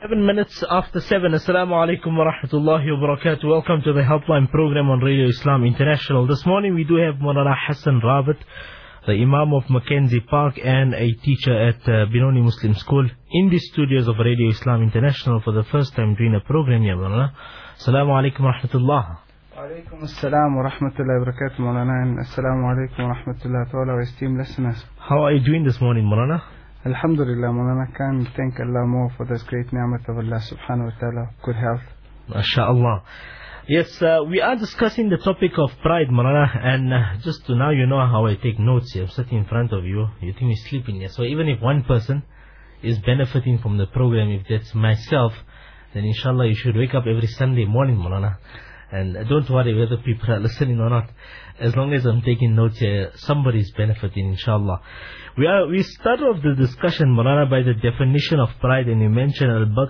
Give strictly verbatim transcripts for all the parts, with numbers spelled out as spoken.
Seven minutes after seven. Assalamu alaikum wa rahmatullahi wa barakatuh. Welcome to the Helpline program on Radio Islam International. This morning we do have Maulana Hassan Rabat, the Imam of Mackenzie Park and a teacher at uh, Binoni Muslim School, in the studios of Radio Islam International for the first time doing a program here, Maulana. Assalamu alaikum wa rahmatullah. Alaikum assalam wa rahmatullahi wa barakatuh, Maulana, and assalamu alaikum wa rahmatullahi to all our esteemed listeners. How are you doing this morning, Maulana? Alhamdulillah, Maulana, can thank Allah more for this great ni'mat of Allah subhanahu wa ta'ala, good health. MashaAllah. Yes, uh, we are discussing the topic of pride, Maulana, and uh, just to now you know how I take notes here. I'm sitting in front of you, you think we're sleeping here. So even if one person is benefiting from the program, if that's myself, then inshallah you should wake up every Sunday morning, Maulana. And uh, don't worry whether people are listening or not. As long as I'm taking notes here, somebody is benefiting, inshallah. We are we start off the discussion, Maulana, by the definition of pride, and you mentioned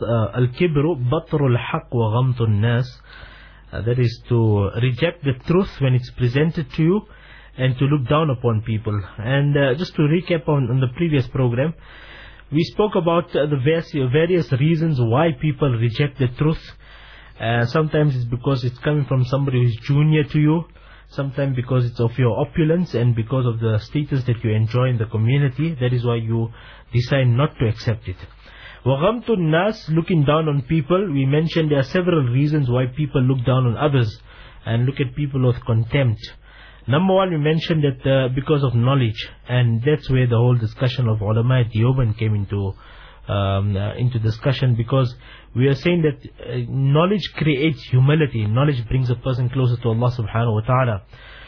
al-kibru batrul haq wa ghamtun nas. That is to reject the truth when it's presented to you and to look down upon people. And uh, just to recap on, on the previous program, we spoke about uh, the various, various reasons why people reject the truth. Uh, sometimes it's because it's coming from somebody who is junior to you. Sometimes because it's of your opulence and because of the status that you enjoy in the community. That is why you decide not to accept it. وَغَمْتُ النَّاسِ, looking down on people. We mentioned there are several reasons why people look down on others and look at people with contempt. Number one, we mentioned that uh, because of knowledge. And that's where the whole discussion of ulama at Deoband came into um, uh, into discussion, because we are saying that uh, knowledge creates humility. Knowledge brings a person closer to Allah subhanahu wa ta'ala.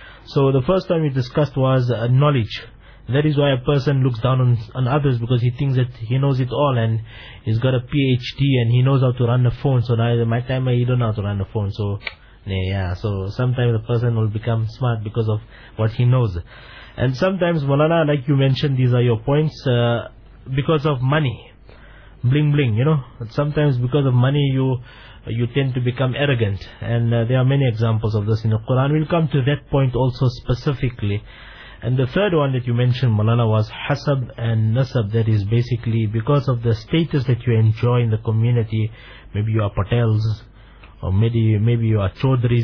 So the first time we discussed was uh, knowledge. That is why a person looks down on, on others, because he thinks that he knows it all and he's got a P H D and he knows how to run a phone. So now my time he don't know how to run a phone. So yeah, so sometimes the person will become smart because of what he knows. And sometimes, Maulana, like you mentioned, these are your points, uh, because of money. Bling bling, you know. Sometimes because of money you you tend to become arrogant, and uh, there are many examples of this in the Quran. We'll come to that point also specifically. And the third one that you mentioned, Maulana, was hasab and nasab. That is basically because of the status that you enjoy in the community. Maybe you are Patels, or maybe maybe you are Chaudhries,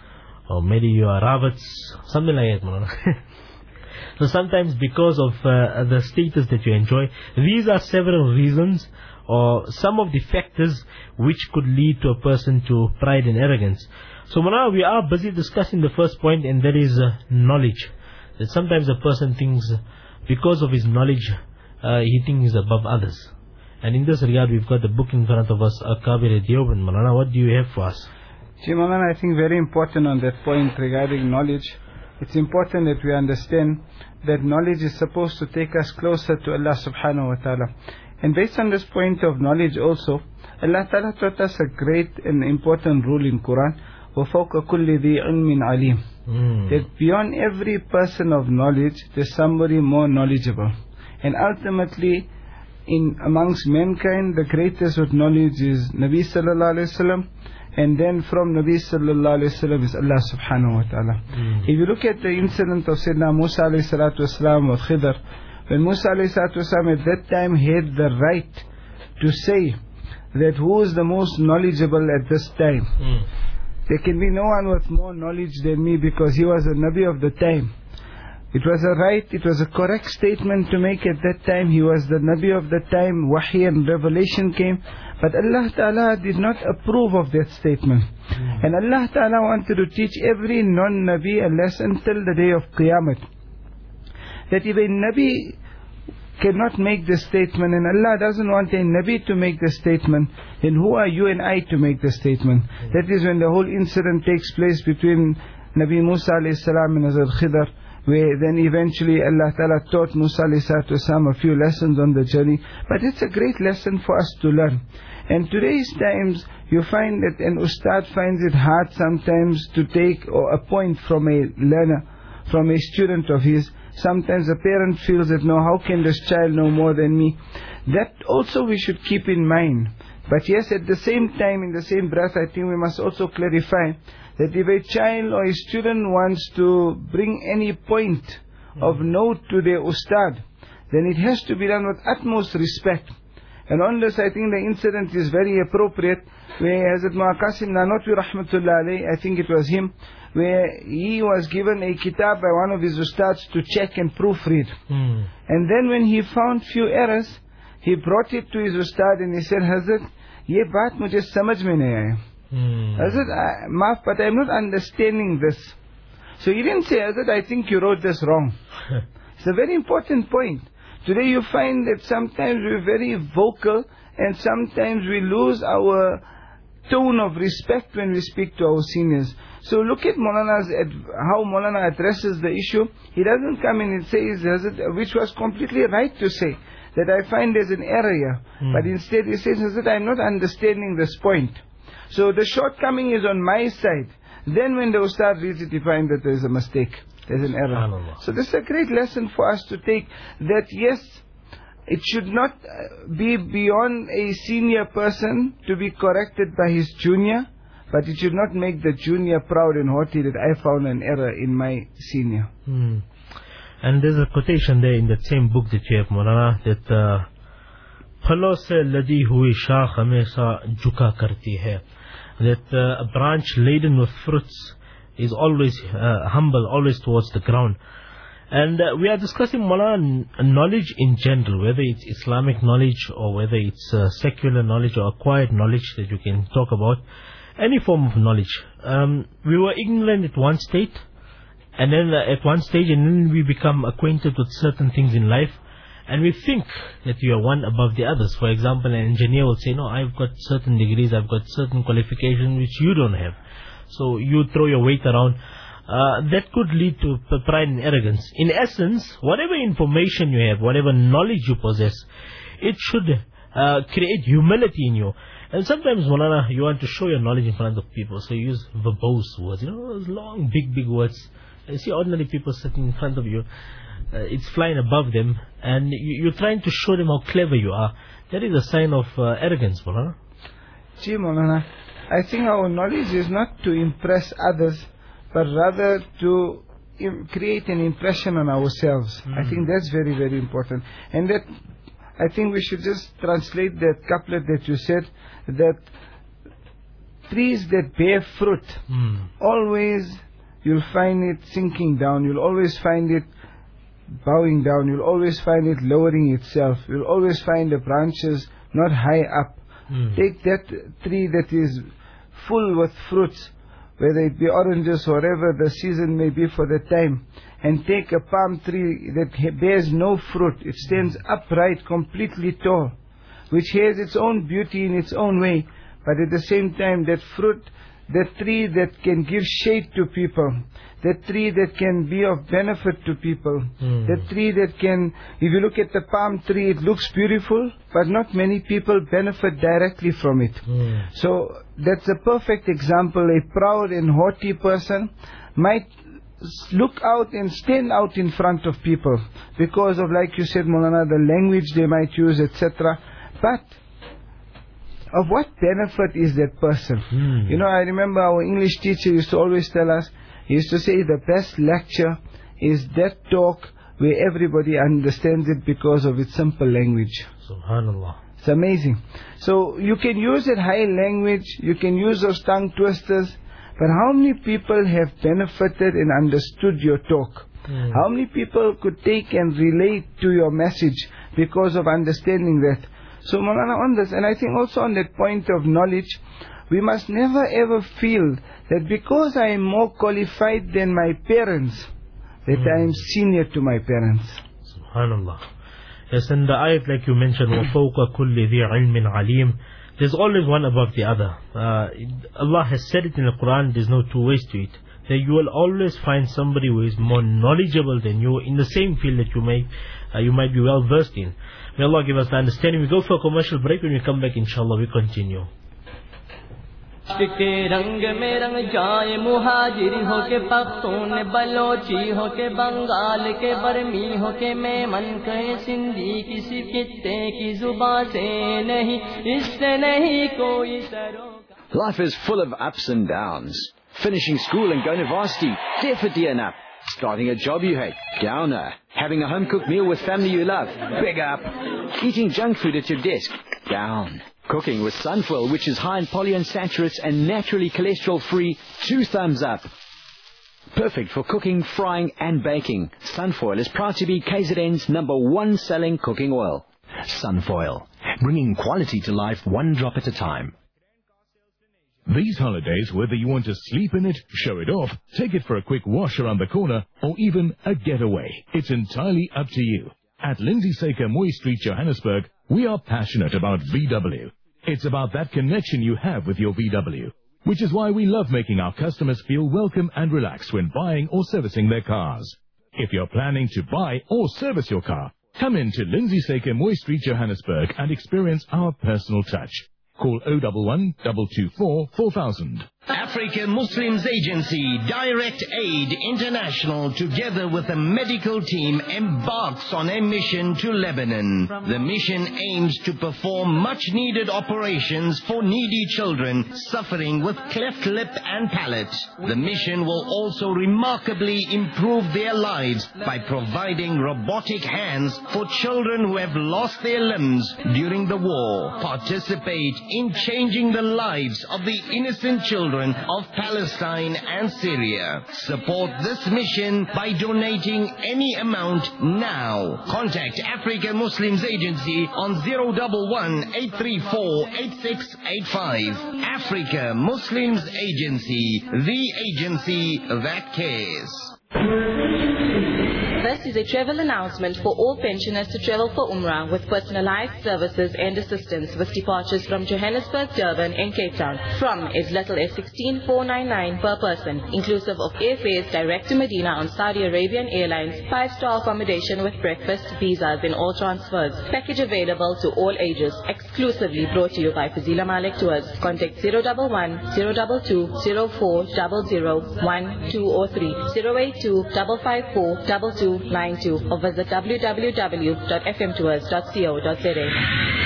or maybe you are Ravats, something like that, Maulana. So sometimes because of uh, the status that you enjoy, these are several reasons or some of the factors which could lead to a person to pride and arrogance. So now we are busy discussing the first point, and that is uh, knowledge. That sometimes a person thinks because of his knowledge, uh, he thinks he's above others. And in this regard, we've got the book in front of us, Akabir Deoband. Maulana, what do you have for us? See, Maulana, I think very important on that point regarding knowledge. It's important that we understand that knowledge is supposed to take us closer to Allah subhanahu wa ta'ala. And based on this point of knowledge also, Allah ta'ala taught us a great and important rule in Quran, وَفَوْقَ كُلِّ ذِي عِلْمٍ عَلِيمٍ, that beyond every person of knowledge, there's somebody more knowledgeable. And ultimately, in amongst mankind, the greatest with knowledge is Nabi sallallahu alayhi wa sallam. And then from Nabi sallallahu alayhi wa sallam is Allah subhanahu wa ta'ala. Mm. If you look at the incident of Sayyidina Musa alayhi salatu wasalam with Khidr, when Musa alayhi salatu wasalam at that time had the right to say that who is the most knowledgeable at this time. Mm. There can be no one with more knowledge than me, because he was a Nabi of the time. It was a right, it was a correct statement to make at that time. He was the Nabi of the time, Wahy and revelation came. But Allah Ta'ala did not approve of that statement. Mm. And Allah Ta'ala wanted to teach every non-Nabi a lesson till the day of Qiyamah. That if a Nabi cannot make this statement, and Allah doesn't want a Nabi to make the statement, then who are you and I to make the statement? Mm. That is when the whole incident takes place between Nabi Musa alayhi salam and Hazrat Khidr, where then eventually Allah Ta'ala taught Musa alayhi salatu wasalam a few lessons on the journey. But it's a great lesson for us to learn. And today's times, you find that an ustad finds it hard sometimes to take or a point from a learner, from a student of his. Sometimes a parent feels that, no, how can this child know more than me? That also we should keep in mind. But yes, at the same time, in the same breath, I think we must also clarify that if a child or a student wants to bring any point of note to their ustad, then it has to be done with utmost respect. And on this, I think the incident is very appropriate, where Hazrat Mullah Qasim Nanotwi Rahmatullah alayhi, I think it was him, where he was given a kitab by one of his ustads to check and proofread. Mm. And then when he found few errors, he brought it to his ustad and he said, Hazrat, ye baat mujhe samajh mein nahi aaya. Mm. Hazrat, I, maaf, but I am not understanding this. So he didn't say, Hazrat, I think you wrote this wrong. It's a very important point. Today you find that sometimes we're very vocal and sometimes we lose our tone of respect when we speak to our seniors. So look at Maulana's, how Maulana addresses the issue. He doesn't come in and says, which was completely right to say, that I find there's an error here. Mm. But instead he says, Hazrat, I'm not understanding this point. So the shortcoming is on my side. Then when the ustad reads it, he finds that there's a mistake. There's an error. So this is a great lesson for us to take, that yes, it should not be beyond a senior person to be corrected by his junior, but it should not make the junior proud and haughty that I found an error in my senior. Hmm. And there's a quotation there in that same book that you have, Maulana, that phalo se ladi hui shaakh hamesha jhuka karti hai. That uh, a branch laden with fruits is always uh, humble, always towards the ground. And uh, we are discussing Maulana, knowledge in general, whether it's Islamic knowledge or whether it's uh, secular knowledge or acquired knowledge that you can talk about. Any form of knowledge. Um, we were ignorant at one state, and then uh, at one stage, and then we become acquainted with certain things in life, and we think that we are one above the others. For example, an engineer will say, no, I've got certain degrees, I've got certain qualifications which you don't have. So you throw your weight around. Uh, that could lead to pride and arrogance. In essence, whatever information you have, whatever knowledge you possess, it should uh, create humility in you. And sometimes, Maulana, you want to show your knowledge in front of people, so you use verbose words, you know, those long, big, big words. You see ordinary people sitting in front of you, uh, it's flying above them, and you, you're trying to show them how clever you are. That is a sign of uh, arrogance, Maulana. Gee, Maulana, I think our knowledge is not to impress others, but rather to im- create an impression on ourselves. Mm. I think that's very, very important. And that, I think we should just translate that couplet that you said, that trees that bear fruit, mm. always you'll find it sinking down, you'll always find it bowing down, you'll always find it lowering itself, you'll always find the branches not high up. Mm. Take that tree that is full with fruits, whether it be oranges or whatever the season may be for the time, and take a palm tree that bears no fruit. It stands upright, completely tall, which has its own beauty in its own way, but at the same time that fruit, that tree that can give shade to people, that tree that can be of benefit to people, mm. that tree that can, if you look at the palm tree, it looks beautiful, but not many people benefit directly from it. Mm. So that's a perfect example. A proud and haughty person might look out and stand out in front of people because of, like you said, Maulana, the language they might use, et cetera. But of what benefit is that person? Hmm. You know, I remember our English teacher used to always tell us, he used to say the best lecture is that talk where everybody understands it because of its simple language. Subhanallah. It's amazing. So you can use it high language, you can use those tongue twisters, but how many people have benefited and understood your talk? Hmm. How many people could take and relate to your message because of understanding that? So Maulana, on this, and I think also on that point of knowledge, we must never ever feel that because I am more qualified than my parents, that mm. I am senior to my parents. Subhanallah. Yes, and the ayat, like you mentioned, وَفَوْقَ كُلِّ ذِي عِلْمٍ عَلِيمٍ, there's always one above the other. Uh, Allah has said it in the Quran, there's no two ways to it. That you will always find somebody who is more knowledgeable than you in the same field that you may, uh, you might be well versed in. May Allah give us the understanding. We go for a commercial break. When we come back, inshallah, we continue. के रंग में रंग जाए मुहाजिर हो के पख्तून बलोची हो के बंगाल के बर्मी हो के मेमन के सिंधी किसी कित्ते की जुबान से नहीं इससे नहीं कोई सरों. Life is full of ups and downs. Finishing school and going to varsity, definitely an up. Starting a job you hate? Downer. Having a home-cooked meal with family you love? Big up. Eating junk food at your desk? Down. Cooking with Sunfoil, which is high in polyunsaturates and naturally cholesterol-free? Two thumbs up. Perfect for cooking, frying and baking. Sunfoil is proud to be K Z N's number one selling cooking oil. Sunfoil, bringing quality to life one drop at a time. These holidays, whether you want to sleep in it, show it off, take it for a quick wash around the corner, or even a getaway, it's entirely up to you. At Lindsay Saker, Moy Street, Johannesburg, we are passionate about V W. It's about that connection you have with your V W, which is why we love making our customers feel welcome and relaxed when buying or servicing their cars. If you're planning to buy or service your car, come in to Lindsay Saker, Moy Street, Johannesburg and experience our personal touch. Call oh one one, two two four, four thousand. African Muslims Agency, Direct Aid International, together with a medical team, embarks on a mission to Lebanon. The mission aims to perform much-needed operations for needy children suffering with cleft lip and palate. The mission will also remarkably improve their lives by providing robotic hands for children who have lost their limbs during the war. Participate in changing the lives of the innocent children of Palestine and Syria. Support this mission by donating any amount now. Contact African Muslims Agency on zero one one, eight three four, eight six eight five. Africa Muslims Agency, the agency that cares. This is a travel announcement for all pensioners to travel for Umrah with personalized services and assistance with departures from Johannesburg, Durban and Cape Town from as little as sixteen thousand four hundred ninety-nine per person, inclusive of airfares direct to Medina on Saudi Arabian Airlines, five-star accommodation with breakfast, visas and all transfers. Package available to all ages, exclusively brought to you by Fazila Malik Tours. Contact zero one one, zero two two, zero four zero zero, one, two or three, zero eight two, five five four, two two nine two or visit w w w dot f m tours dot co dot z a.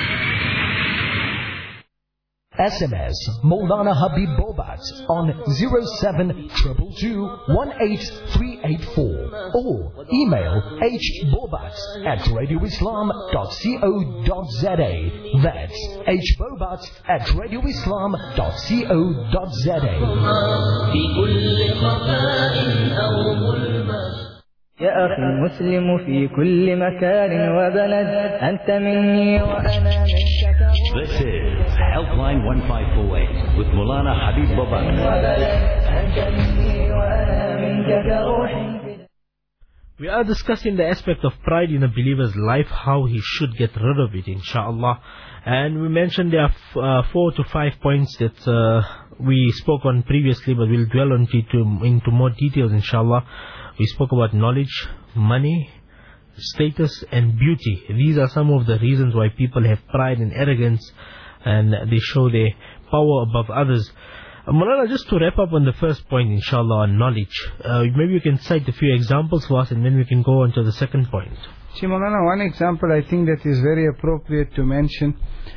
S M S Maulana Habib Bobat on zero seven two two two, one eight three eight four or email hbobat at radioislam dot co dot z a. That's hbobat at radioislam dot co dot z a. يا أخي المسلم في كل مكان وبلد أنت مني وأنا منك. This is Helpline one five four eight with Maulana Habib Bobat. We are discussing the aspect of pride in a believer's life, how he should get rid of it, inshallah. And we mentioned there are f uh, four to five points that uh, we spoke on previously, but we'll dwell on into, into more details, inshallah. We spoke about knowledge, money, status and beauty. These are some of the reasons why people have pride and arrogance and they show their power above others. Uh, Maulana, just to wrap up on the first point, inshallah, on knowledge, uh, maybe you can cite a few examples for us and then we can go on to the second point. See, Maulana, one example I think that is very appropriate to mention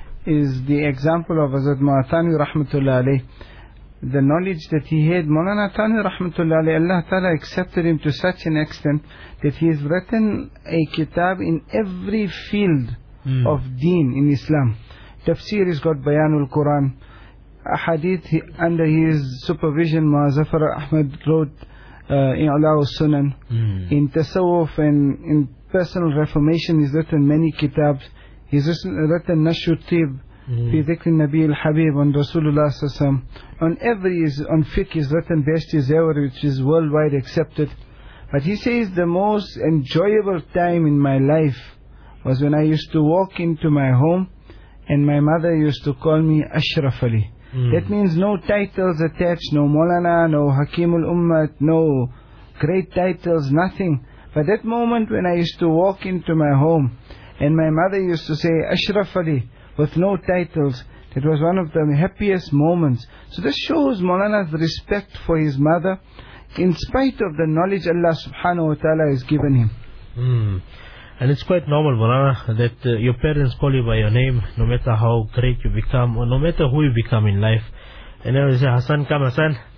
is the example of Hazrat Mu'atani Rahmatullah alayh. The knowledge that he had, Maulana Thani Rahmatullah alayhi, Allah Ta'ala accepted him to such an extent that he has written a kitab in every field mm. of deen in Islam. Tafsir has got Bayanul Quran. Hadith, he, under his supervision, Muazzafar Ahmad wrote uh, I'Ala Sunan. Mm. In Tasawwuf and in personal reformation, he's written many kitabs. He's written Nashu Tib. في ذكر النبي الحبيب on Rasulullah sallallahu alaihi wasallam. On every is on fiqh is written best is ever, which is worldwide accepted. But he says the most enjoyable time in my life was when I used to walk into my home and my mother used to call me Ashraf Ali. Mm. That means no titles attached, no Maulana, no Hakimul Ummat, no great titles, nothing. But that moment when I used to walk into my home and my mother used to say Ashraf Ali with no titles, that was one of the happiest moments. So this shows Maulana's respect for his mother in spite of the knowledge Allah subhanahu wa ta'ala has given him. Mm. And it's quite normal, Maulana, that uh, your parents call you by your name no matter how great you become or no matter who you become in life. And then they say, Hassan, come Hassan.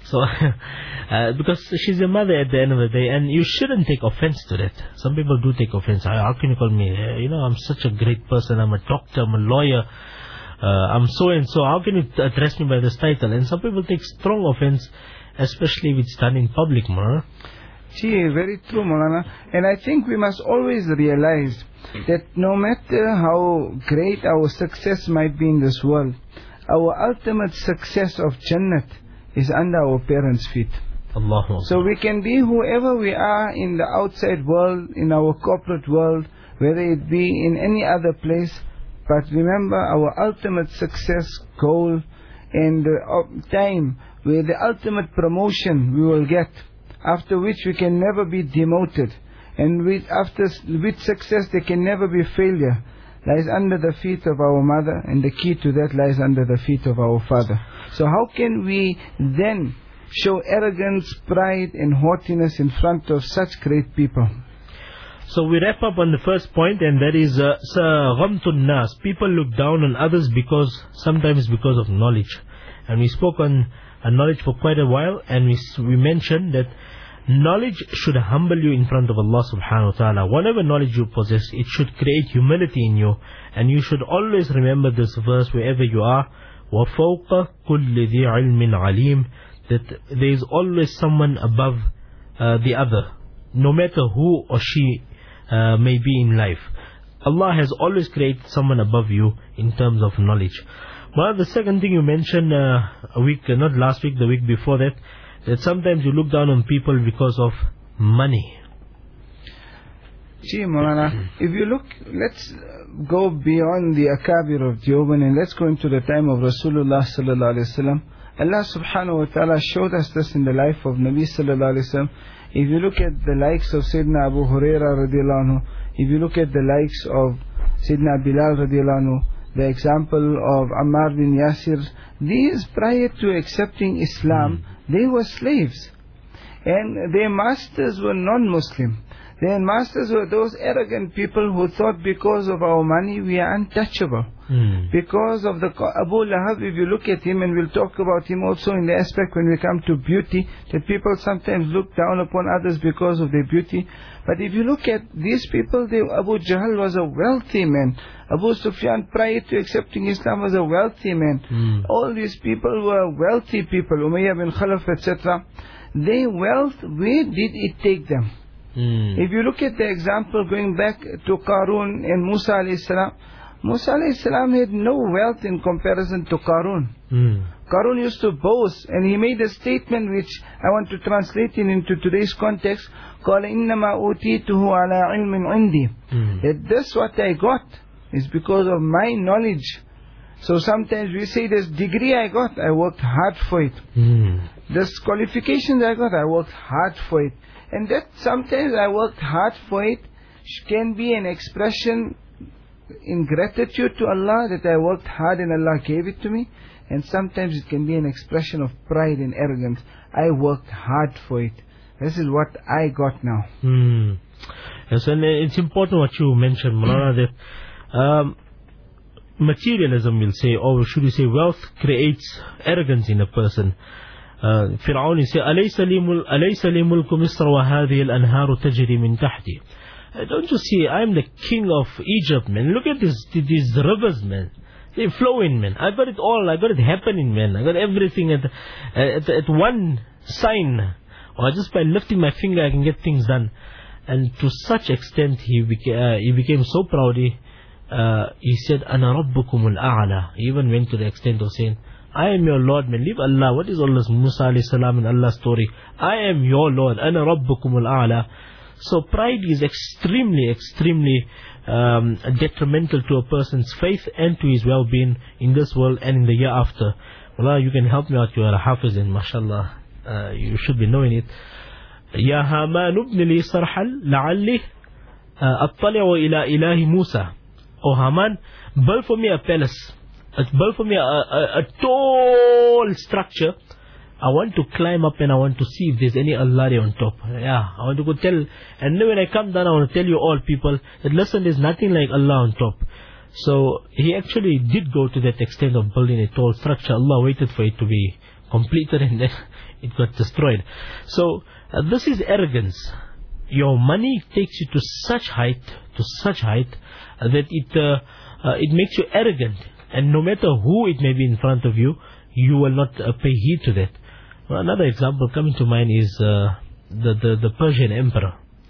So, uh, because she's your mother at the end of the day, and you shouldn't take offense to that. Some people do take offense. How, how can you call me? Uh, you know, I'm such a great person. I'm a doctor. I'm a lawyer. Uh, I'm so and so. How can you address me by this title? And some people take strong offense, especially if it's done in public, Maulana. Gee, very true, Maulana. And I think we must always realize that no matter how great our success might be in this world, our ultimate success of Jannat is under our parents' feet. Allah. So we can be whoever we are in the outside world, in our corporate world, whether it be in any other place, but remember our ultimate success, goal, and uh, time where the ultimate promotion we will get, after which we can never be demoted, and with, after, with success there can never be failure, lies under the feet of our mother, and the key to that lies under the feet of our father. So how can we then show arrogance, pride and haughtiness in front of such great people? So we wrap up on the first point, and that is uh, ghamtun nas. People look down on others because, sometimes because of knowledge. And we spoke on uh, knowledge for quite a while, and we, we mentioned that knowledge should humble you in front of Allah subhanahu wa ta'ala. Whatever knowledge you possess, it should create humility in you. And you should always remember this verse wherever you are. وَفَوْقَ كُلِّ ذِي عِلْمٍ عَلِيمٍ, that there is always someone above uh, the other, no matter who or she uh, may be in life. Allah has always created someone above you in terms of knowledge. Well, the second thing you mentioned uh, a week, uh, not last week, the week before that, that sometimes you look down on people because of money. Gee, Maulana, if you look, let's go beyond the Akabir of Deoband and let's go into the time of Rasulullah sallallahu alaihi wasallam. Allah subhanahu wa ta'ala showed us this in the life of Nabi sallallahu alaihi wasallam. If you look at the likes of Sayyidina Abu Huraira radiallahu anhu, if you look at the likes of Sayyidina Bilal radiallahu anhu, the example of Ammar bin Yasir, these prior to accepting Islam, mm. they were slaves. And their masters were non-Muslim. Their masters were those arrogant people who thought because of our money we are untouchable. Mm. Because of the Abu Lahab, if you look at him, and we'll talk about him also in the aspect when we come to beauty, that people sometimes look down upon others because of their beauty. But if you look at these people, they, Abu Jahl was a wealthy man. Abu Sufyan, prior to accepting Islam, was a wealthy man. Mm. All these people were wealthy people, Umayyah bin Khalaf, et cetera. Their wealth, where did it take them? Mm. If you look at the example going back to Qarun and Musa alayhi salam, Musa alayhi salam had no wealth in comparison to Qarun. Mm. Qarun used to boast, and he made a statement which I want to translate it into today's context. قال إنما أوتيته على علم عندي. That this what I got is because of my knowledge. So sometimes we say this degree I got, I worked hard for it. Mm. This qualifications I got, I worked hard for it. And that sometimes I worked hard for it can be an expression in gratitude to Allah that I worked hard and Allah gave it to me. And sometimes it can be an expression of pride and arrogance. I worked hard for it. This is what I got now. Mm. Yes, and it's important what you mentioned, Maulana, that um, materialism, will say, or should we say wealth, creates arrogance in a person. فرعون يقول أليس لي ملك مصر وهذه الأنهار تجري من تحتي. Don't you see, I'm the king of Egypt, man. Look at this, these rivers, man. They're flowing, man. I got it all. I got it happening, man. I got everything at at, at one sign, or just by lifting my finger I can get things done. And to such extent he became, uh, he became so proud. He, uh, he said, "Ana rabbukum al-a'la." He even went to the extent of saying, I am your Lord, man. Leave Allah. What is all this Musa alayhi salam and Allah's story? I am your Lord. Ana rabbukum al-a'la. So pride is extremely, extremely um, detrimental to a person's faith and to his well-being in this world and in the year after. Wallah, you can help me out. You are a hafiz, and mashallah, uh, you should be knowing it. Ya Haman ibn li sarhal la'alli attali'u ila ilahi Musa. Oh Haman, build for me a palace. Build for me a, a, a tall structure. I want to climb up and I want to see if there's any Allah on top. Yeah, I want to go tell. And then when I come down, I want to tell you all people that listen, there's nothing like Allah on top. So he actually did go to that extent of building a tall structure. Allah waited for it to be completed and then it got destroyed. So uh, this is arrogance. Your money takes you to such height, to such height uh, that it uh, uh, it makes you arrogant, and no matter who it may be in front of you, you will not uh, pay heed to that. Well, another example coming to mind is uh, the, the the Persian emperor,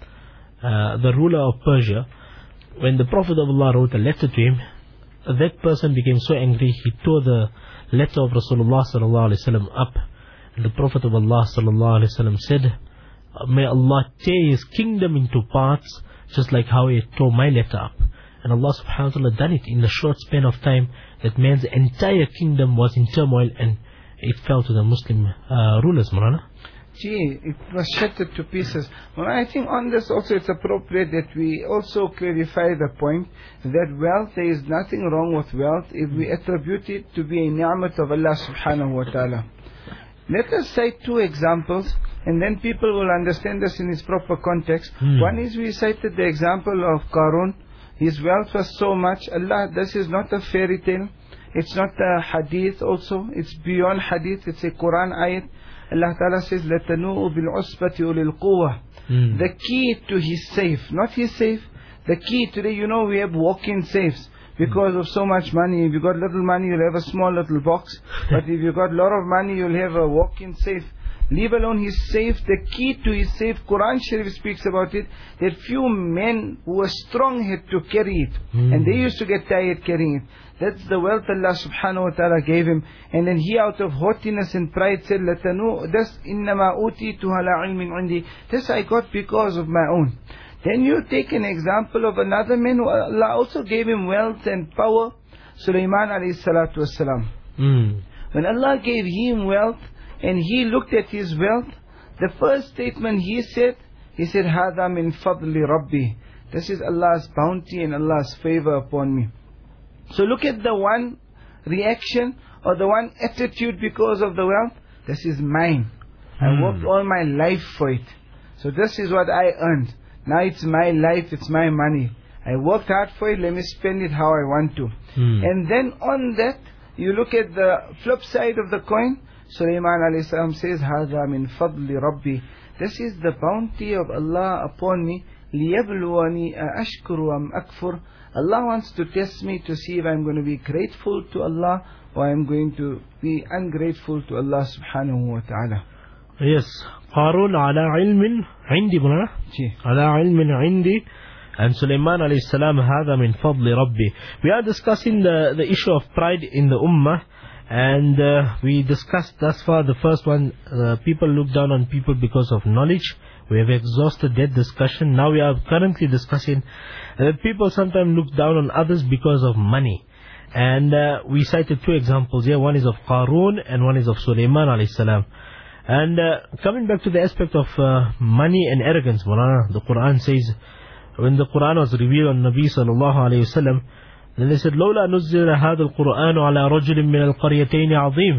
uh, the ruler of Persia. When the Prophet of Allah wrote a letter to him, that person became so angry, he tore the letter of Rasulullah sallallahu alaihi wasallam up, and the Prophet of Allah sallallahu alaihi wasallam said, "May Allah tear his kingdom into parts, just like how he tore my letter up." And Allah subhanahu wa ta'ala done it in a short span of time, that man's entire kingdom was in turmoil and it fell to the Muslim uh, rulers, Marana. Gee, it was shattered to pieces. Well, I think on this also it's appropriate that we also clarify the point that wealth, there is nothing wrong with wealth if we attribute it to be a ni'mat of Allah subhanahu wa ta'ala. Let us cite two examples, and then people will understand this in its proper context. Hmm. One is, we cited the example of Qarun. His wealth was so much. Allah, this is not a fairy tale. It's not a hadith also. It's beyond hadith. It's a Quran ayat. Allah Ta'ala says, لَتَنُوءُ بِالْعُصْبَةِ أُولِي الْقُوَّةِ. Mm. The key to his safe, not his safe, the key today, you know, we have walk-in safes because mm. of so much money. If you got little money, you'll have a small little box. But if you got a lot of money, you'll have a walk-in safe. Leave alone his safe, the key to his safe, Quran Sharif speaks about it, that few men who were strong had to carry it. Mm. And they used to get tired carrying it. That's the wealth Allah subhanahu wa ta'ala gave him. And then he, out of haughtiness and pride, said, "Latanu, this innama utitu ala ilmin indi." This I got because of my own. Then you take an example of another man who Allah also gave him wealth and power, Sulaiman alayhi salatu wasalam. Mm. When Allah gave him wealth, and he looked at his wealth, the first statement he said, he said, "Hada min fadli Rabbi." This is Allah's bounty and Allah's favor upon me. So look at the one reaction or the one attitude because of the wealth. This is mine. Hmm. I worked all my life for it. So this is what I earned. Now it's my life, it's my money. I worked hard for it, let me spend it how I want to. Hmm. And then on that, you look at the flip side of the coin. Sulaiman alayhi salam says, "Hada min fadli Rabbi." This is the bounty of Allah upon me. لِيَبْلُوَنِي أَأَشْكُرُ أَمْ أَكْفُرُ. Allah wants to test me to see if I'm going to be grateful to Allah or I'm going to be ungrateful to Allah subhanahu wa ta'ala. Yes. Qarun ala ilmin indi, Mulana. Ala ilmin indi. And Sulaiman alayhi salam, هذا من فضل ربي. We are discussing the, the issue of pride in the ummah. And uh, we discussed thus far the first one, uh, people look down on people because of knowledge. We have exhausted that discussion. Now we are currently discussing that uh, people sometimes look down on others because of money. And uh, we cited two examples here. One is of Qarun and one is of Sulaiman alayhi salam. And uh, coming back to the aspect of uh, money and arrogance, Mulana, the Quran says, when the Quran was revealed on Nabi sallallahu alayhi wa sallam, then they said, لولا نزل هذا القرآن على رجل من القريتين عظيم.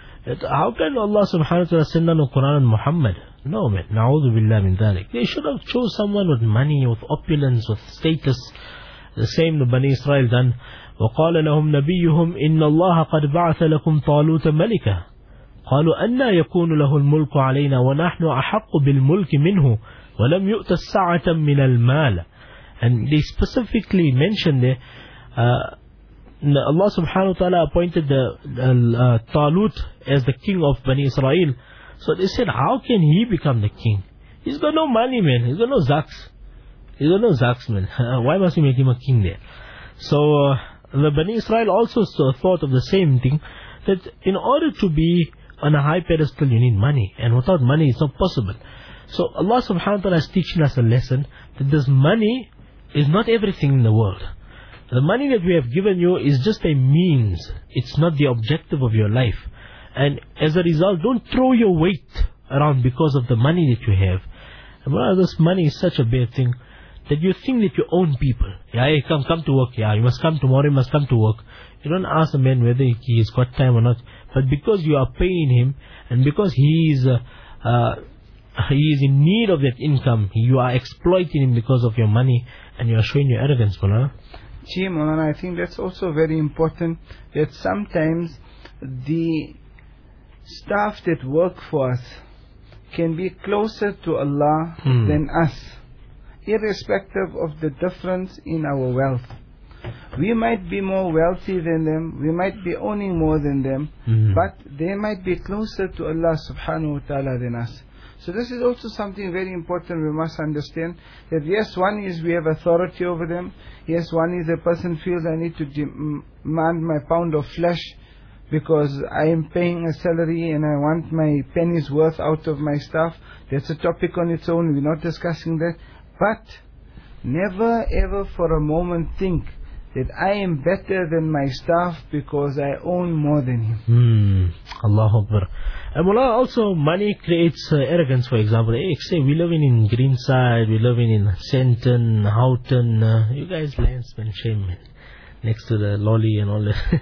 How can Allah subhanahu wa ta'ala send down the Quran on Muhammad? No, man. Na'udhu billah min dhalik. They should have chose someone with money, with opulence, with status. The same the Bani Israel done. وقال لهم نبيهم إن الله قد بعث لكم طالوت ملكا. قالوا أنا يكون له الملك علينا ونحن أحق بالملك منه ولم يؤت السعة من المال. And they specifically mentioned there, Uh, Allah subhanahu wa ta'ala appointed the, the uh, Talut as the king of Bani Israel. So they said, how can he become the king? He's got no money, man. He's got no zaks. He's got no zaks, man. Why must we make him a king there? So uh, the Bani Israel also thought of the same thing, that in order to be on a high pedestal you need money, and without money it's not possible. So Allah subhanahu wa ta'ala is teaching us a lesson that this money is not everything in the world. The money that we have given you is just a means. It's not the objective of your life. And as a result, don't throw your weight around because of the money that you have. And well, this money is such a bad thing that you think that you own people. Yeah, hey, come, come to work. Yeah, you must come tomorrow, you must come to work. You don't ask a man whether he has got time or not. But because you are paying him, and because he is, uh, uh, he is in need of that income, you are exploiting him because of your money, and you are showing your arrogance, Mulana. Gee, Maulana, I think that's also very important, that sometimes the staff that work for us can be closer to Allah Hmm. than us, irrespective of the difference in our wealth. We might be more wealthy than them, we might be owning more than them, Hmm. but they might be closer to Allah subhanahu wa ta'ala than us. So this is also something very important we must understand, that yes, one is we have authority over them, yes, one is a person feels I need to demand my pound of flesh because I am paying a salary and I want my penny's worth out of my staff. That's a topic on its own, we're not discussing that. But never ever for a moment think that I am better than my staff because I own more than him. Hmm. Allahu Akbar. And Mullah, also money creates uh, arrogance, for example. Hey, say we live in, in Greenside, we live in, in Senton, Houghton. Uh, you guys landsmen, shame, man. Next to the lolly and all that.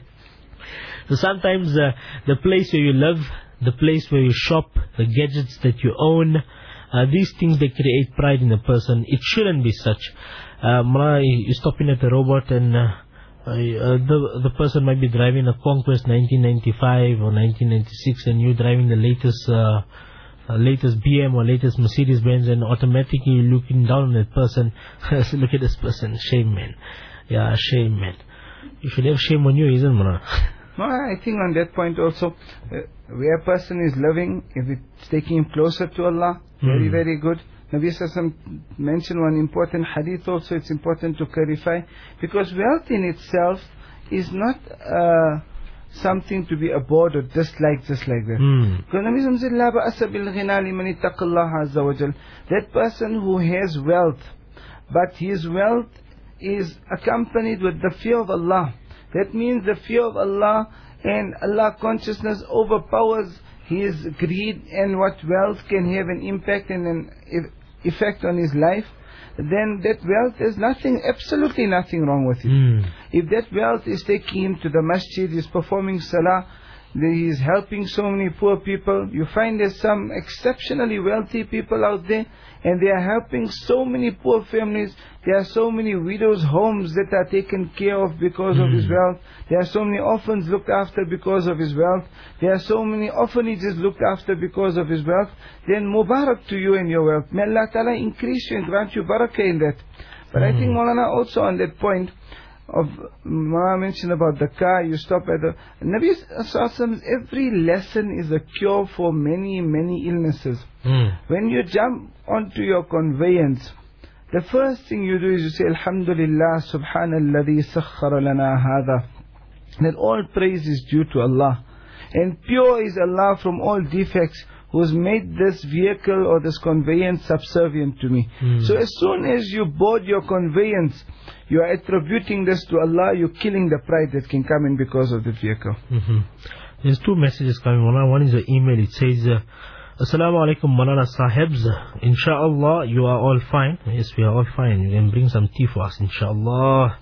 So sometimes uh, the place where you live, the place where you shop, the gadgets that you own, uh, these things, they create pride in a person. It shouldn't be such. Uh, Mullah, you're stopping at a robot and uh, Uh, the the person might be driving a Conquest nineteen ninety-five or nineteen ninety-six, and you driving the latest uh, uh, latest B M or latest Mercedes Benz, and automatically you're looking down on that person. So look at this person, shame, man. Yeah, shame, man. You should have shame on you, isn't it, man? No, I think on that point also, uh, where a person is living, if it's taking him closer to Allah, very Hmm. very good. Nabi Sallallahu Alaihi Wasallam mentioned one important hadith also, it's important to clarify, because wealth in itself is not uh, something to be abhorred or disliked just like that. Hmm. Because Nabi Sallallahu Alaihi Wasallam said, "La ba'asa bil ghina liman ittaqallaha azza wa jal." That person who has wealth, but his wealth is accompanied with the fear of Allah. That means the fear of Allah and Allah consciousness overpowers his greed, and what wealth can have an impact and an effect on his life, then that wealth is nothing, absolutely nothing wrong with it. Hmm. If that wealth is taking him to the masjid, he's performing salah, he is helping so many poor people. You find there's some exceptionally wealthy people out there, and they are helping so many poor families. There are so many widows' homes that are taken care of because of his wealth. There are so many orphans looked after because of his wealth. There are so many orphanages looked after because of his wealth. Then Mubarak to you and your wealth. May Allah Ta'ala increase you and grant you barakah in that. But I think Maulana also on that point of, Maulana mentioned about the car, you stop at the... Nabi Sallallahu Alaihi Wasallam, every lesson is a cure for many, many illnesses. Hmm. When you jump onto your conveyance, the first thing you do is you say, Alhamdulillah, Subhanalladhi sakhara lana hadha. That all praise is due to Allah. And pure is Allah from all defects, who has made this vehicle or this conveyance subservient to me. Hmm. So as soon as you board your conveyance, you are attributing this to Allah, you're killing the pride that can come in because of the vehicle. Mm-hmm. There's two messages coming. One is an email. It says, uh, Assalamu alaikum Malana Sahibs. Insha'Allah, you are all fine. Yes, we are all fine. You can bring some tea for us, Insha'Allah.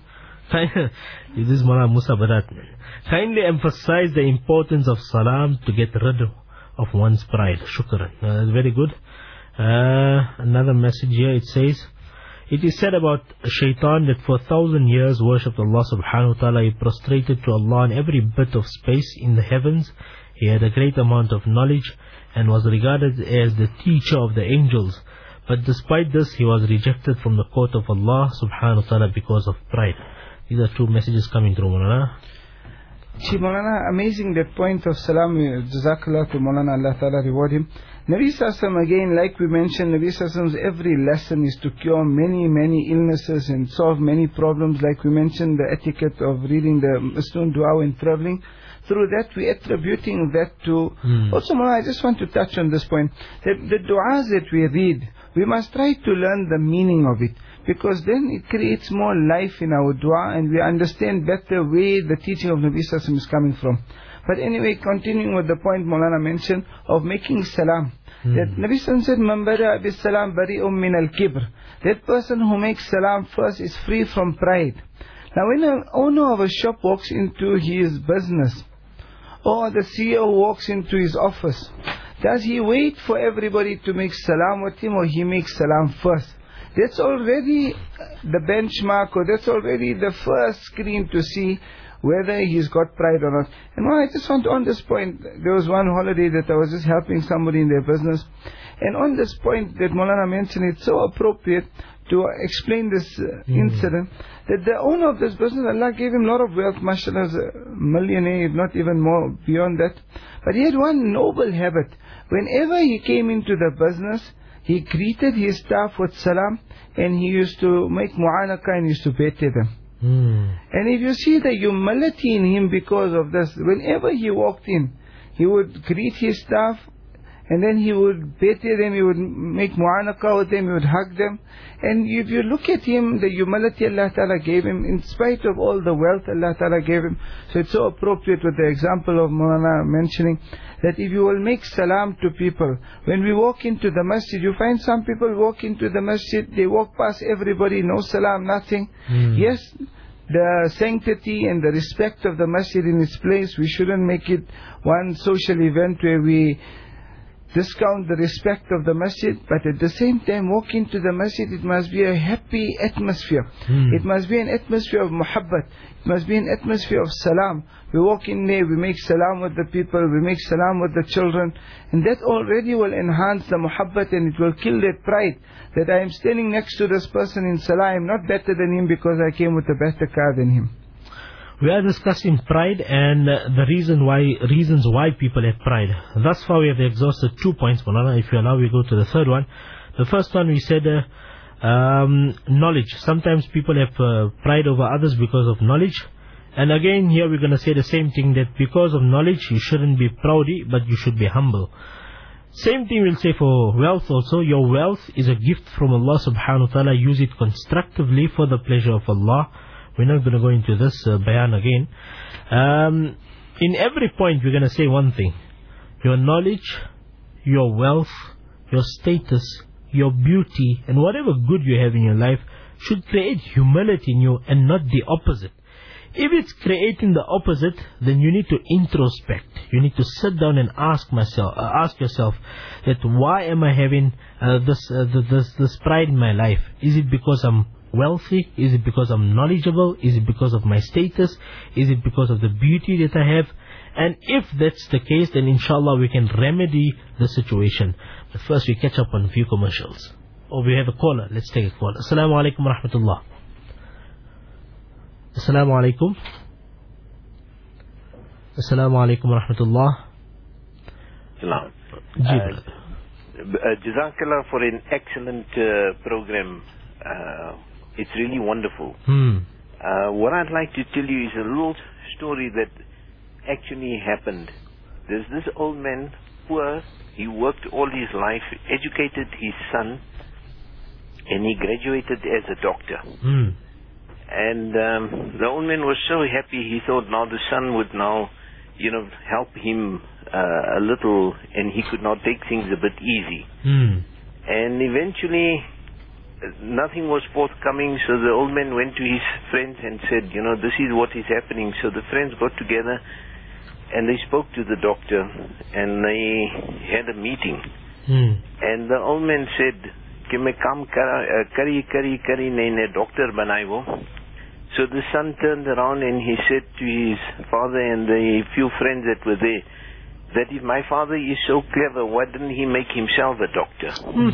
This is Malana Musa Barat. Kindly emphasize the importance of salam to get rid of one's pride. Shukran. Uh, that's very good. Uh, another message here. It says, it is said about Shaitan that for a thousand years worshipped Allah subhanahu wa ta'ala. He prostrated to Allah in every bit of space in the heavens. He had a great amount of knowledge and was regarded as the teacher of the angels. But despite this, he was rejected from the court of Allah subhanahu wa ta'ala because of pride. These are two messages coming through, Maulana. Chi Maulana, amazing that point of salam. Jazakallah to Maulana, Allah Ta'ala reward him. Nabi Sallallahu again, like we mentioned, Nabi Sallallahu every lesson is to cure many, many illnesses and solve many problems. Like we mentioned, the etiquette of reading the Masnoon Dua when traveling. Through that, we're attributing that to... Hmm. Also, Maulana, I just want to touch on this point. That the du'as that we read, we must try to learn the meaning of it. Because then it creates more life in our dua, and we understand better where the teaching of Nabi Sallallahu is coming from. But anyway, continuing with the point Maulana mentioned of making salam. Hmm. That Nabi Sallallahu said, Man bada bis salam bari'um min al-kibr. That person who makes salam first is free from pride. Now when an owner of a shop walks into his business, or the C E O walks into his office, does he wait for everybody to make salam with him, or he makes salam first? That's already the benchmark, or that's already the first screen to see whether he's got pride or not. And well, I just want to, on this point, there was one holiday that I was just helping somebody in their business, and on this point that Maulana mentioned, it's so appropriate to explain this uh, mm. incident, that the owner of this business, Allah gave him a lot of wealth, mashallah, is a millionaire, if not even more beyond that. But he had one noble habit. Whenever he came into the business, he greeted his staff with salam, and he used to make mu'anaka and used to bete them. Mm. And if you see the humility in him because of this, whenever he walked in, he would greet his staff, and then he would bete them, he would make mu'anaka with them, he would hug them. And if you look at him, the humility Allah Ta'ala gave him, in spite of all the wealth Allah Ta'ala gave him. So it's so appropriate with the example of Maulana mentioning, that if you will make salam to people, when we walk into the masjid, you find some people walk into the masjid, they walk past everybody, no salam, nothing. Mm. Yes, the sanctity and the respect of the masjid in its place, we shouldn't make it one social event where we discount the respect of the masjid, but at the same time, walk into the masjid, it must be a happy atmosphere. Mm. It must be an atmosphere of muhabbat. It must be an atmosphere of salam. We walk in there, we make salam with the people, we make salam with the children, and that already will enhance the muhabbat, and it will kill that pride, that I am standing next to this person in salah, I am not better than him because I came with a better car than him. We are discussing pride and uh, the reason why, reasons why people have pride. Thus far we have exhausted two points, Maulana. If you allow, we go to the third one. The first one we said, uh, um, knowledge. Sometimes people have uh, pride over others because of knowledge. And again, here we're going to say the same thing, that because of knowledge, you shouldn't be proudy, but you should be humble. Same thing we'll say for wealth also. Your wealth is a gift from Allah subhanahu wa ta'ala. Use it constructively for the pleasure of Allah. We're not going to go into this uh, bayan again. Um, in every point, we're going to say one thing. Your knowledge, your wealth, your status, your beauty, and whatever good you have in your life should create humility in you and not the opposite. If it's creating the opposite, then you need to introspect. You need to sit down and ask myself, uh, ask yourself, that why am I having uh, this, uh, this, this pride in my life? Is it because I'm wealthy? Is it because I'm knowledgeable? Is it because of my status? Is it because of the beauty that I have? And if that's the case, then inshallah we can remedy the situation. But first we catch up on a few commercials. Oh, we have a caller. Let's take a call. Assalamu alaikum wa rahmatullah. Assalamu alaikum. Assalamu alaikum wa rahmatullah. Salam. Uh, Jazakallah for an excellent uh, program. Uh, It's really wonderful. Hmm. Uh, what I'd like to tell you is a little story that actually happened. There's this old man, poor, he worked all his life, educated his son, and he graduated as a doctor. Hmm. And um, the old man was so happy, he thought now the son would now, you know, help him uh, a little, and he could now take things a bit easy. Hmm. And eventually, nothing was forthcoming, so the old man went to his friends and said, you know, this is what is happening. So the friends got together and they spoke to the doctor and they had a meeting. Hmm. And the old man said, "Ke main kaam kari kari kari nahi doctor banaivo." So the son turned around and he said to his father and the few friends that were there, that if my father is so clever, why didn't he make himself a doctor?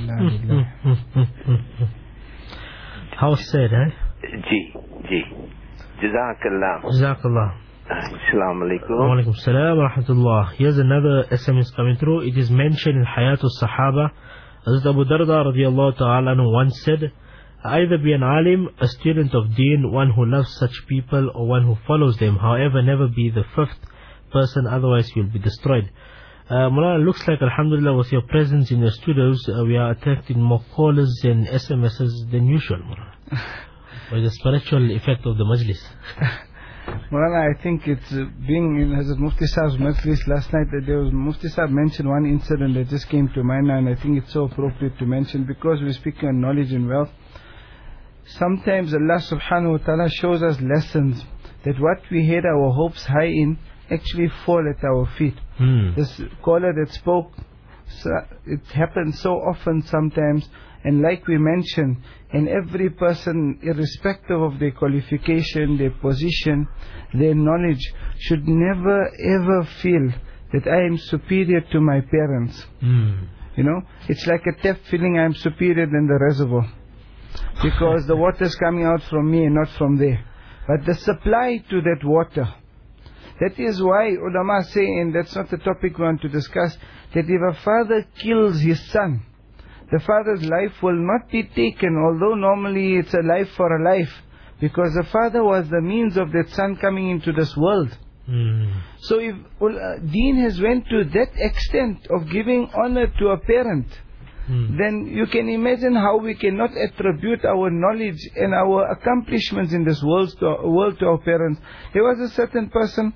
How sad, eh? Ji, ji. Jazakallah. Jazakallah. Assalamu alaikum. Wa alaikum salam wa rahmatullah. Here's another S M S coming through. It is mentioned in Hayatul Sahaba. Hazrat Abu Darda radiallahu ta'ala anhu once said, either be an alim, a student of deen, one who loves such people, or one who follows them. However, never be the fifth person, otherwise you'll be destroyed. Uh, Mulana, looks like alhamdulillah with your presence in the studios, uh, we are attracting more callers and S M Ses than usual, Mulana. Or the spiritual effect of the majlis. Mulana, I think it's uh, being in Hazrat Mufti Saab's majlis last night, that there was Mufti Saab mentioned one incident that just came to mind, and I think it's so appropriate to mention because we're speaking on knowledge and wealth. Sometimes Allah subhanahu wa ta'ala shows us lessons that what we had our hopes high in actually fall at our feet. Hmm. This caller that spoke So it happens so often sometimes, and like we mentioned, and every person, irrespective of their qualification, their position, their knowledge, should never ever feel that I am superior to my parents. Mm. You know, it's like a tap feeling I am superior than the reservoir, because the water is coming out from me and not from there. But the supply to that water, that is why ulama say, and that's not the topic we want to discuss, that if a father kills his son, the father's life will not be taken, although normally it's a life for a life, because the father was the means of that son coming into this world. Mm. So if uh, Deen has went to that extent of giving honor to a parent, mm. then you can imagine how we cannot attribute our knowledge and our accomplishments in this world to, world to our parents. There was a certain person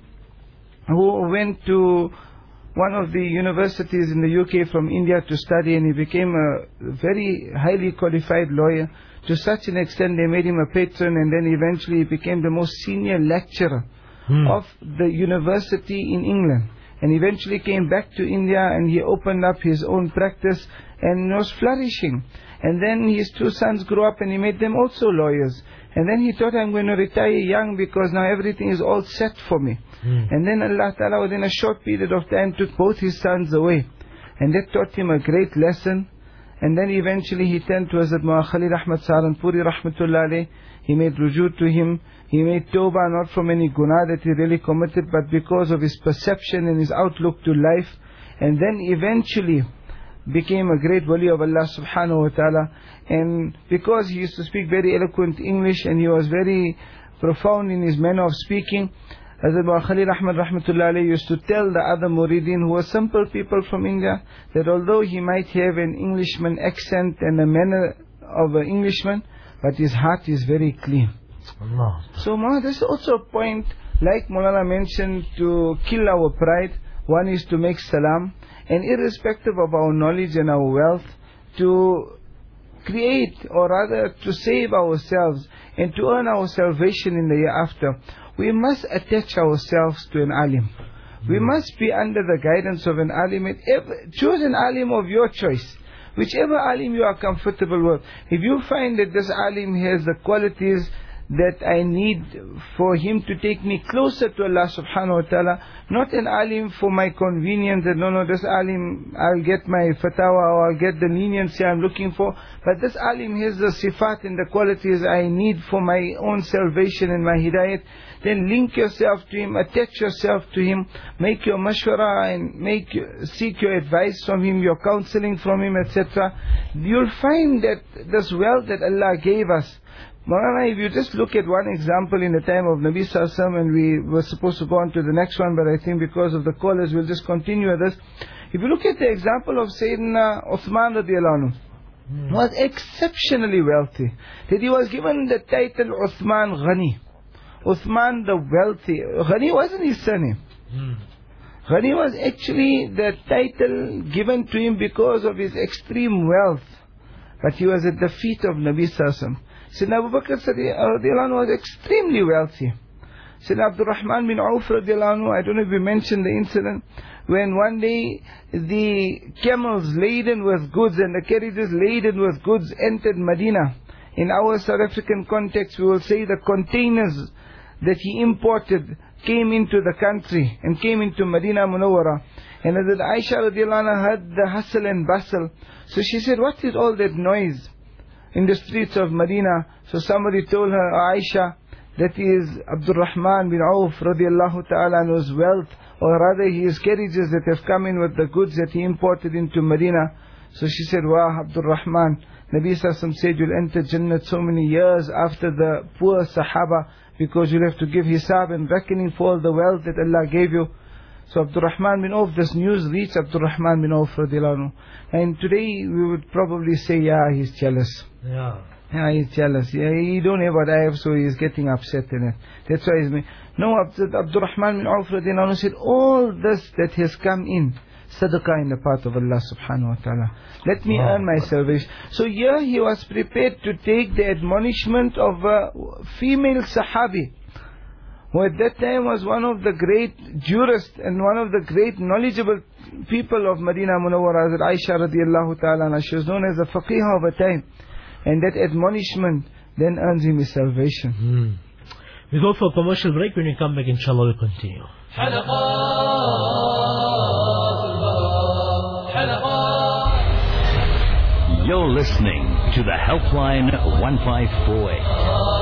who went to one of the universities in the U K from India to study, and he became a very highly qualified lawyer, to such an extent they made him a patron, and then eventually he became the most senior lecturer Hmm. of the university in England, and eventually came back to India, and he opened up his own practice and was flourishing. And then his two sons grew up and he made them also lawyers. And then he thought, I'm going to retire young because now everything is all set for me. Hmm. And then Allah Ta'ala within a short period of time took both his sons away, and that taught him a great lesson. And then eventually he turned to Hazrat Mullah Khalil Ahmad Saharanpuri Rahmatullah Alayh. He made ruju to him. He made tawbah not from any guna that he really committed, but because of his perception and his outlook to life. And then eventually became a great wali of Allah subhanahu wa ta'ala. And because he used to speak very eloquent English and he was very profound in his manner of speaking, Hazrat Mullah Khalil Ahmad Rahmatullah Alayh used to tell the other muridin, who were simple people from India, that although he might have an Englishman accent and a manner of an Englishman, but his heart is very clean. Allah. So Ma, there's also a point, like Maulana mentioned, to kill our pride. One is to make salam, and irrespective of our knowledge and our wealth, to create, or rather to save ourselves and to earn our salvation in the year after, we must attach ourselves to an alim. We must be under the guidance of an alim. Choose an alim of your choice, whichever alim you are comfortable with. If you find that this alim has the qualities that I need for him to take me closer to Allah subhanahu wa ta'ala, not an alim for my convenience, that no, no, this alim, I'll get my fatawa or I'll get the leniency I'm looking for, but this alim has the sifat and the qualities I need for my own salvation and my hidayat, then link yourself to him, attach yourself to him, make your mashwara and make seek your advice from him, your counseling from him, et cetera. You'll find that this wealth that Allah gave us, Maulana, if you just look at one example in the time of Nabi Sallallahu Alaihi Wasallam, and we were supposed to go on to the next one, but I think because of the callers we'll just continue with this. If you look at the example of Sayyidina Uthman radiallahu anhu, mm. was exceptionally wealthy. That he was given the title Uthman Ghani. Uthman the wealthy. Ghani wasn't his surname. Mm. Ghani was actually the title given to him because of his extreme wealth. But he was at the feet of Nabi Sallallahu Alaihi Wasallam. Sayyidina Abu Bakr radiallahu anhu was extremely wealthy. Sayyidina Abdul Rahman bin Auf radiallahu anhu, I don't know if we mentioned the incident, when one day the camels laden with goods and the carriages laden with goods entered Medina. In our South African context, we will say the containers that he imported came into the country and came into Medina Munawwara. And as Aisha radiallahu anha heard the hustle and bustle, so she said, what is all that noise in the streets of Medina? So somebody told her, Aisha, that is Abdul Rahman bin Auf radiallahu ta'ala anhu's wealth, or rather his carriages that have come in with the goods that he imported into Medina. So she said, wow, Abdul Rahman, Nabi Sallallahu Alaihi Wasallam said you'll enter Jannat so many years after the poor Sahaba, because you'll have to give hisab and reckoning for all the wealth that Allah gave you. So Abdul Rahman bin Auf, this news reached Abdul Rahman bin Auf radiallahu anhu. And today we would probably say, yeah, he's jealous. Yeah. Yeah, he's jealous. Yeah, he don't have what I have, so he's getting upset in it. That's why he's... No, Abdul Rahman bin Auf radiallahu anhu said, all this that has come in, sadaqah in the path of Allah subhanahu wa ta'ala. Let me wow. earn my salvation. So here he was prepared to take the admonishment of a female sahabi, who at that time was one of the great jurists and one of the great knowledgeable people of Medina Munawwara, Aisha radiallahu ta'ala anha. She was known as the faqih of her time. And that admonishment then earns him his salvation. Hmm. We go for a commercial break. When we come back, inshallah, we'll continue. You're listening to the Helpline one five four eight.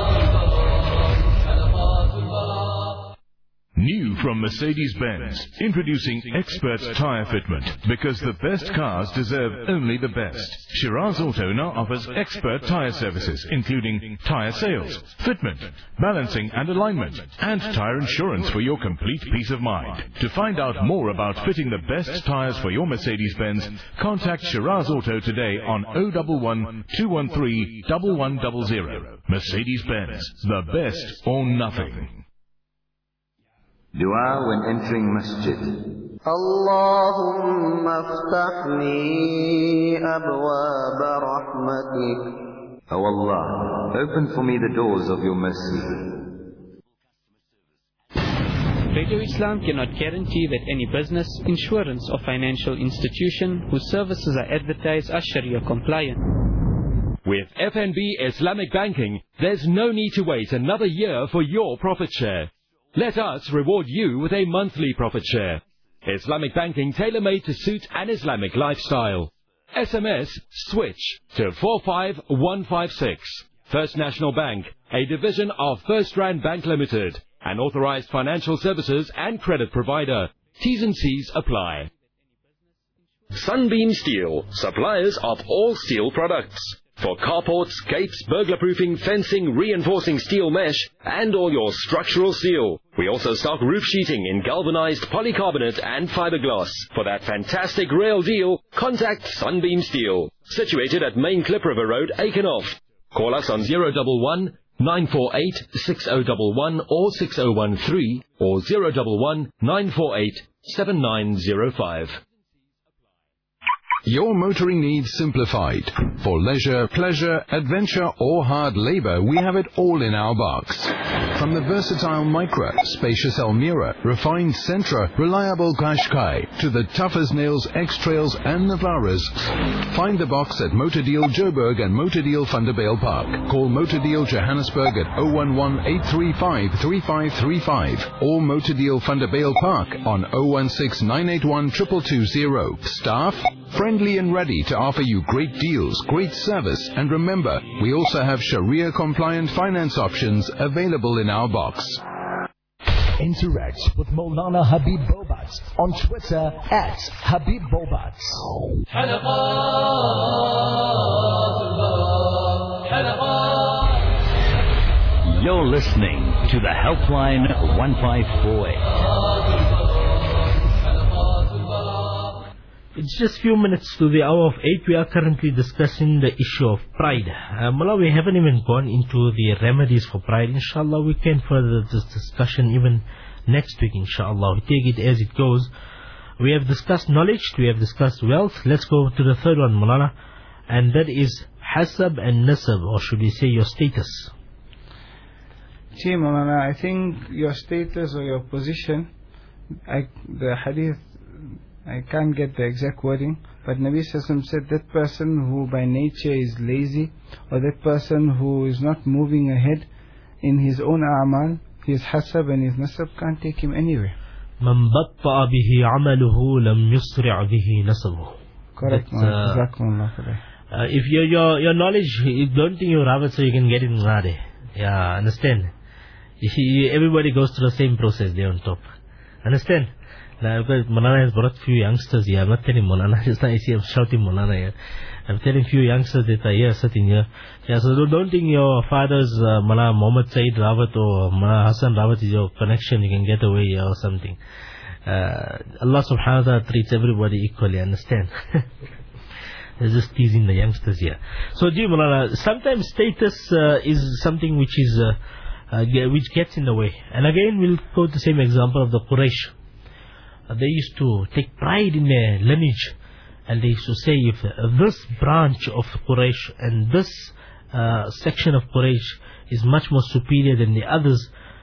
New from Mercedes-Benz, introducing Expert Tire Fitment, because the best cars deserve only the best. Shiraz Auto now offers expert tire services, including tire sales, fitment, balancing and alignment, and tire insurance for your complete peace of mind. To find out more about fitting the best tires for your Mercedes-Benz, contact Shiraz Auto today on oh one one, two one three, one one zero zero. Mercedes-Benz, the best or nothing. Dua when entering masjid. Allahumma aftahli abwab rahmatik. O Allah, open for me the doors of your mercy. Radio Islam cannot guarantee that any business, insurance or financial institution whose services are advertised are Sharia compliant. With F N B Islamic Banking, there's no need to wait another year for your profit share. Let us reward you with a monthly profit share. Islamic banking tailor-made to suit an Islamic lifestyle. S M S SWITCH to four five one five six. First National Bank, a division of First Rand Bank Limited, an authorized financial services and credit provider. T's and C's apply. Sunbeam Steel, suppliers of all steel products. For carports, gates, burglar-proofing, fencing, reinforcing steel mesh, and all your structural steel. We also stock roof sheeting in galvanized polycarbonate and fiberglass. For that fantastic rail deal, contact Sunbeam Steel. Situated at Main Clip River Road, Aikenhof. Call us on zero one one, nine four eight, six zero one one or six zero one three or zero one one, nine four eight, seven nine zero five. Your motoring needs simplified. For leisure, pleasure, adventure or hard labor, we have it all in our box. From the versatile Micra, spacious Almira, refined Sentra, reliable Qashqai, to the tough as nails X-Trails and Navaras, find the box at Motor Deal Joburg and Motor Deal Vanderbale Park. Call Motor Deal Johannesburg at oh one one, eight three five, three five three five or Motor Deal Vanderbale Park on oh one six, nine eight one, two two two zero. Staff, friendly and ready to offer you great deals, great service, and remember, we also have Sharia-compliant finance options available in our box. Interact with Maulana Habib Bobat on Twitter at Habib Bobat. You're listening to the Helpline one five four eight. It's just few minutes to the hour of eight. We are currently discussing the issue of pride. Uh, Mullah, we haven't even gone into the remedies for pride. Inshallah, we can further this discussion even next week, inshallah. We take it as it goes. We have discussed knowledge, we have discussed wealth. Let's go to the third one, Mullah. And that is hasab and nasab, or should we say your status. See, Mullah, I think your status or your position, I, the hadith, I can't get the exact wording, but Nabi Sallallahu said that person who by nature is lazy, or that person who is not moving ahead in his own a'mal, his hasab and his nasab can't take him anywhere. Man batta'a bihi amaluhu lam yusri' bihi nasabuhu. Correct. Uh, uh, if your your your knowledge, you don't think you're Ravat, so you can get it in Rade. Yeah, understand? You see, everybody goes through the same process there on top. Understand? Now, because Maulana has brought few youngsters here. I'm not telling Maulana, just like I see I'm shouting Maulana here. I'm telling few youngsters that are here sitting here. Yeah, so don't think your father's uh, Maulana Muhammad Saeed Rawat or Maulana Hassan Rawat is your connection, you can get away here or something. Uh, Allah subhanahu wa ta'ala treats everybody equally, understand? They're just teasing the youngsters here. So, Ji Maulana, sometimes status uh, is something which is uh, uh, which gets in the way. And again, we'll quote the same example of the Quraysh. They used to take pride in their lineage, and they used to say, if this branch of Quraysh and this uh, section of Quraysh is much more superior than the others,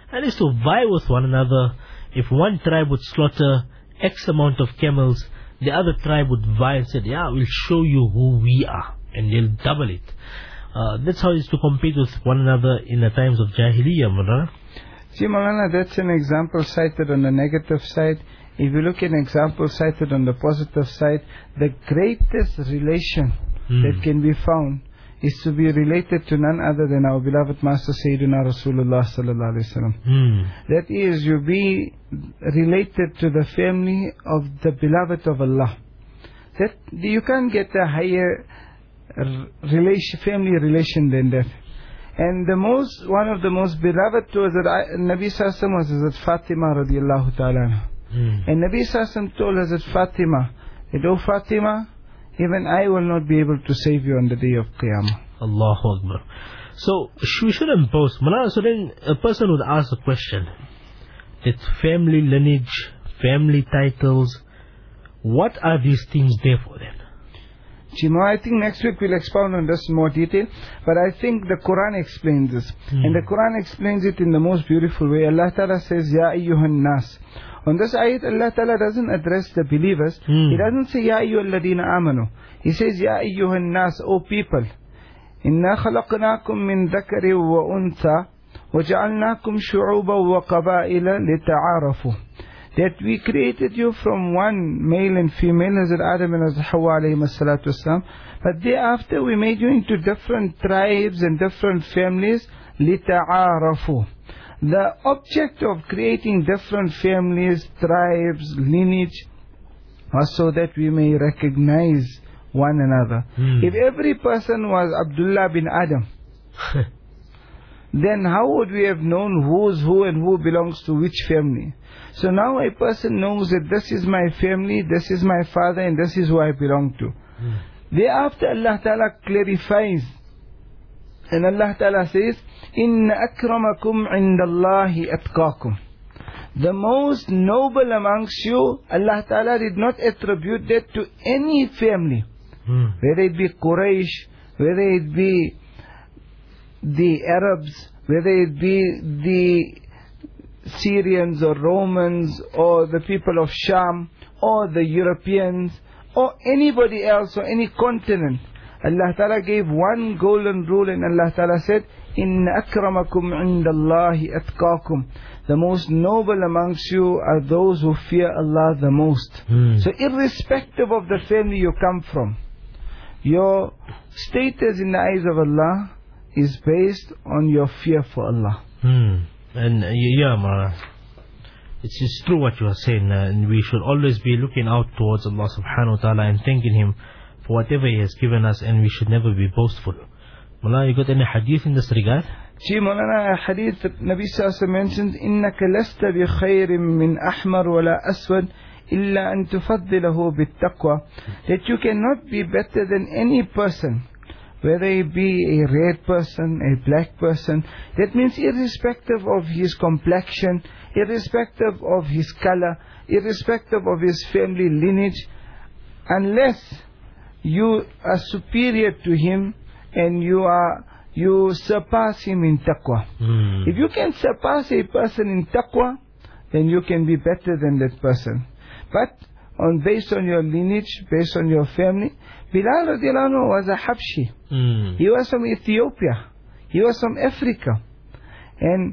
and is to vie with one another. If one tribe would slaughter X amount of camels, the other tribe would vie and say, yeah, we'll show you who we are, and they'll double it. Uh, that's how it's to compete with one another in the times of Jahiliyyah, Mulana. See, Maulana, that's an example cited on the negative side. If you look at an example cited on the positive side, the greatest relation mm. that can be found is to be related to none other than our beloved Master Sayyidina Rasulullah sallallahu alaihi wasallam. Mm. That is, you be related to the family of the beloved of Allah. That you can't get a higher relation, family relation than that. And the most, one of the most beloved to Hazrat Nabi Sallallahu Alaihi Wasallam was Hazrat Fatima radiallahu ta'ala anha. Mm. And Nabi Sallallahu Alaihi Wasallam told Hazrat Fatima that, oh Fatima, even I will not be able to save you on the day of Qiyamah. Allahu Akbar. So, we shouldn't boast. Mulana, so then a person would ask a question. That family lineage, family titles, what are these things there for then? Chimo, I think next week we'll expound on this in more detail. But I think the Quran explains this. Mm. And the Quran explains it in the most beautiful way. Allah Ta'ala says, Ya ayyuhan nas. On this ayat, Allah Ta'ala doesn't address the believers. Mm. He doesn't say, Ya ayyuhal ladina amanu. He says, Ya ayyuhan nas, O people. Inna khalaqnakum min dhakari wa untha. وَجَعَلْنَاكُمْ شُعُوبًا وَقَبَائِلًا لِتَعَارَفُوا. That we created you from one male and female, Hazrat Adam and Hazrat Hawa alayhi salatu wasalam. But thereafter we made you into different tribes and different families, لِتَعَارَفُوا. The object of creating different families, tribes, lineage, was so that we may recognize one another. Hmm. If every person was Abdullah bin Adam, then how would we have known who's who and who belongs to which family? So now a person knows that this is my family, this is my father, and this is who I belong to. Mm. Thereafter Allah Ta'ala clarifies, and Allah Ta'ala says, Inna akramakum indallahi atqakum. The most noble amongst you, Allah Ta'ala did not attribute that to any family. Mm. Whether it be Quraysh, whether it be the Arabs, whether it be the Syrians or Romans or the people of Sham or the Europeans or anybody else or any continent, Allah Ta'ala gave one golden rule, and Allah Ta'ala said, Inna akramakum indallahi atqakum. The most noble amongst you are those who fear Allah the most. Mm. So irrespective of the family you come from, your status in the eyes of Allah is based on your fear for Allah. Hmm. And uh, yeah, Mara, it's, it's true what you are saying, uh, and we should always be looking out towards Allah subhanahu wa ta'ala and thanking Him for whatever He has given us, and we should never be boastful. Mullah, you got any hadith in this regard? Gee, Mulana, a hadith that Nabi Sallallahu Alaihi Wasallam mentions, إِنَّكَ لَسْتَ بِخَيْرٍ مِّنْ أَحْمَرْ وَلَا أَسْوَدٍ إِلَّا أَن تُفَضِّلَهُ بِالتَّقْوَى. That you cannot be better than any person, whether he be a red person, a black person. That means irrespective of his complexion, irrespective of his color, irrespective of his family lineage, unless you are superior to him and you are you surpass him in taqwa. Mm. If you can surpass a person in taqwa, then you can be better than that person. But on based on your lineage, based on your family, Bilal radiallahu anhu was a Habshi. Mm. He was from Ethiopia. He was from Africa. And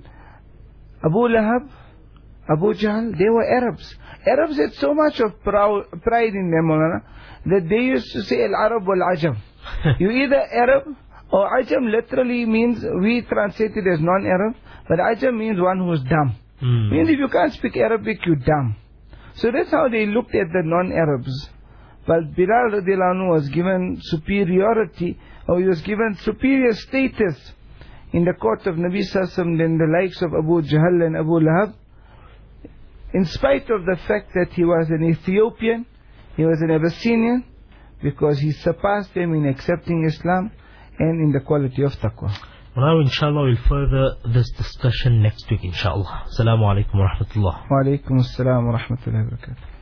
Abu Lahab, Abu Jahl, they were Arabs. Arabs had so much of proud, pride in them, that they used to say Al-Arab wal-Ajam. You either Arab or Ajam literally means, we translate it as non-Arab, but Ajam means one who's dumb. Mm. Means if you can't speak Arabic, you're dumb. So that's how they looked at the non-Arabs. But Bilal radiallahu anhu was given superiority, or he was given superior status in the court of Nabi Sallallahu Alaihi Wasallam than the likes of Abu Jahl and Abu Lahab, in spite of the fact that he was an Ethiopian, he was an Abyssinian, because he surpassed them in accepting Islam and in the quality of taqwa. Now, inshallah, we'll further this discussion next week, inshallah. Assalamu alaikum wa rahmatullah. Wa alaikum assalam wa rahmatullahi wa barakatuh.